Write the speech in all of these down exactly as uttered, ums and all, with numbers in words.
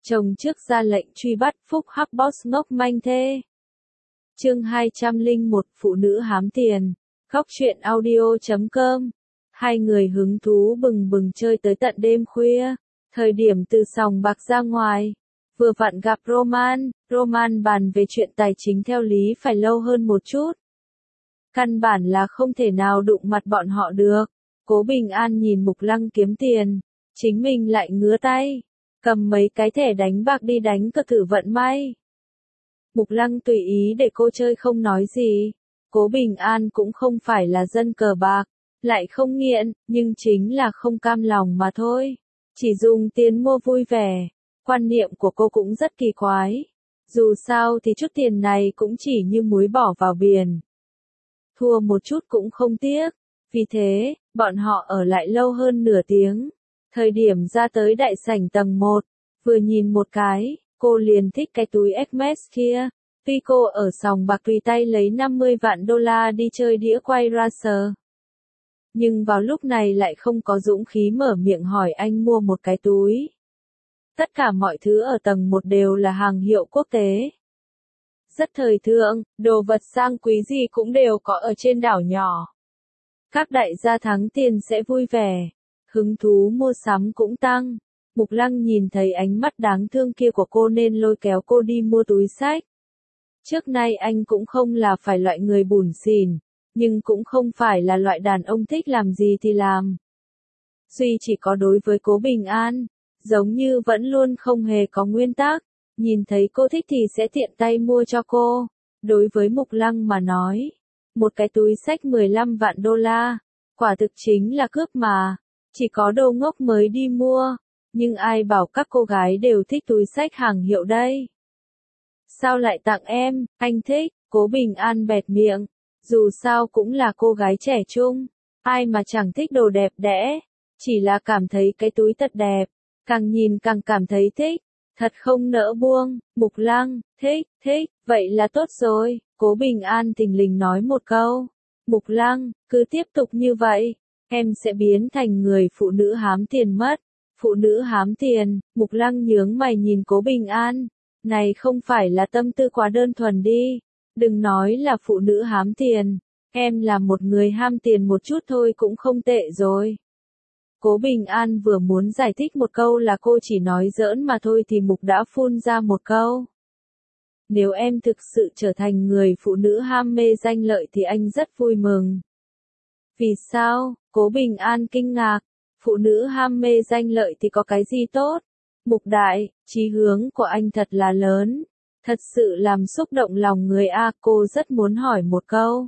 Chồng trước ra lệnh truy bắt phúc hắc boss ngốc manh thê. Chương hai trăm lẻ một Phụ nữ hám tiền. Góc truyện audio chấm com. Hai người hứng thú bừng bừng chơi tới tận đêm khuya. Thời điểm từ sòng bạc ra ngoài, vừa vặn gặp Roman. Roman bàn về chuyện tài chính theo lý phải lâu hơn một chút. Căn bản là không thể nào đụng mặt bọn họ được. Cố Bình An nhìn Mục Lăng kiếm tiền, chính mình lại ngứa tay, cầm mấy cái thẻ đánh bạc đi đánh cược thử vận may. Mục Lăng tùy ý để cô chơi không nói gì. Cố Bình An cũng không phải là dân cờ bạc, lại không nghiện, nhưng chính là không cam lòng mà thôi. Chỉ dùng tiền mua vui vẻ. Quan niệm của cô cũng rất kỳ quái. Dù sao thì chút tiền này cũng chỉ như muối bỏ vào biển. Thua một chút cũng không tiếc. Vì thế, bọn họ ở lại lâu hơn nửa tiếng. Thời điểm ra tới đại sảnh tầng một, vừa nhìn một cái, cô liền thích cái túi Hermes kia. Tuy cô ở sòng bạc tùy tay lấy năm mươi vạn đô la đi chơi đĩa quay racer, nhưng vào lúc này lại không có dũng khí mở miệng hỏi anh mua một cái túi. Tất cả mọi thứ ở tầng một đều là hàng hiệu quốc tế. Rất thời thượng, đồ vật sang quý gì cũng đều có ở trên đảo nhỏ. Các đại gia thắng tiền sẽ vui vẻ, hứng thú mua sắm cũng tăng. Mục Lăng nhìn thấy ánh mắt đáng thương kia của cô nên lôi kéo cô đi mua túi xách. Trước nay anh cũng không là phải loại người bủn xỉn, nhưng cũng không phải là loại đàn ông thích làm gì thì làm. Duy chỉ có đối với Cố Bình An, giống như vẫn luôn không hề có nguyên tắc, nhìn thấy cô thích thì sẽ tiện tay mua cho cô. Đối với Mục Lăng mà nói, một cái túi xách mười lăm vạn đô la, quả thực chính là cướp mà, chỉ có đồ ngốc mới đi mua, nhưng ai bảo các cô gái đều thích túi xách hàng hiệu đây. Sao lại tặng em, anh thích, Cố Bình An bẹt miệng, dù sao cũng là cô gái trẻ trung, ai mà chẳng thích đồ đẹp đẽ, chỉ là cảm thấy cái túi thật đẹp, càng nhìn càng cảm thấy thích, thật không nỡ buông. Mục Lăng, thích, thích, vậy là tốt rồi, Cố Bình An thình lình nói một câu. Mục Lăng, cứ tiếp tục như vậy, em sẽ biến thành người phụ nữ hám tiền mất. Phụ nữ hám tiền, Mục Lăng nhướng mày nhìn Cố Bình An, này không phải là tâm tư quá đơn thuần đi, đừng nói là phụ nữ hám tiền, em là một người ham tiền một chút thôi cũng không tệ rồi. Cố Bình An vừa muốn giải thích một câu là cô chỉ nói giỡn mà thôi thì Mục đã phun ra một câu. Nếu em thực sự trở thành người phụ nữ ham mê danh lợi thì anh rất vui mừng. Vì sao? Cố Bình An kinh ngạc. Phụ nữ ham mê danh lợi thì có cái gì tốt? Mục đại, chí hướng của anh thật là lớn. Thật sự làm xúc động lòng người a. Cô rất muốn hỏi một câu.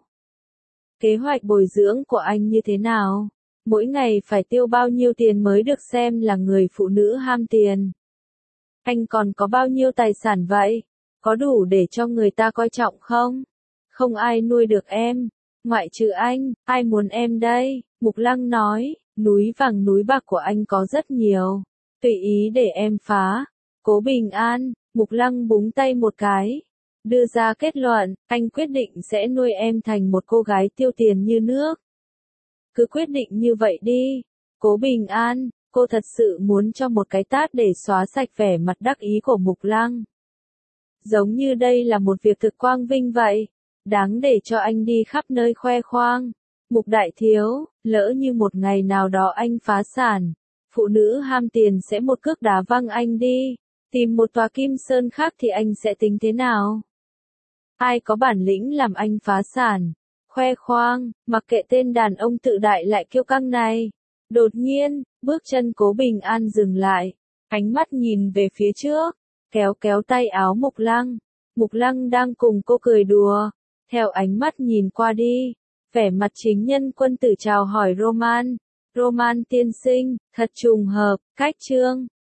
Kế hoạch bồi dưỡng của anh như thế nào? Mỗi ngày phải tiêu bao nhiêu tiền mới được xem là người phụ nữ ham tiền? Anh còn có bao nhiêu tài sản vậy? Có đủ để cho người ta coi trọng không? Không ai nuôi được em. Ngoại trừ anh, ai muốn em đây? Mục Lăng nói, núi vàng núi bạc của anh có rất nhiều. Tùy ý để em phá. Cố Bình An, Mục Lăng búng tay một cái. Đưa ra kết luận, anh quyết định sẽ nuôi em thành một cô gái tiêu tiền như nước. Cứ quyết định như vậy đi. Cố Bình An, cô thật sự muốn cho một cái tát để xóa sạch vẻ mặt đắc ý của Mục Lăng. Giống như đây là một việc thực quang vinh vậy. Đáng để cho anh đi khắp nơi khoe khoang. Mục đại thiếu, lỡ như một ngày nào đó anh phá sản, phụ nữ ham tiền sẽ một cước đá văng anh đi, tìm một tòa kim sơn khác thì anh sẽ tính thế nào? Ai có bản lĩnh làm anh phá sản? Khoe khoang, mặc kệ tên đàn ông tự đại lại kiêu căng này. Đột nhiên, bước chân Cố Bình An dừng lại, ánh mắt nhìn về phía trước, kéo kéo tay áo Mục Lăng. Mục Lăng đang cùng cô cười đùa, theo ánh mắt nhìn qua đi, vẻ mặt chính nhân quân tử chào hỏi Roman. Roman tiên sinh, thật trùng hợp, cách chương.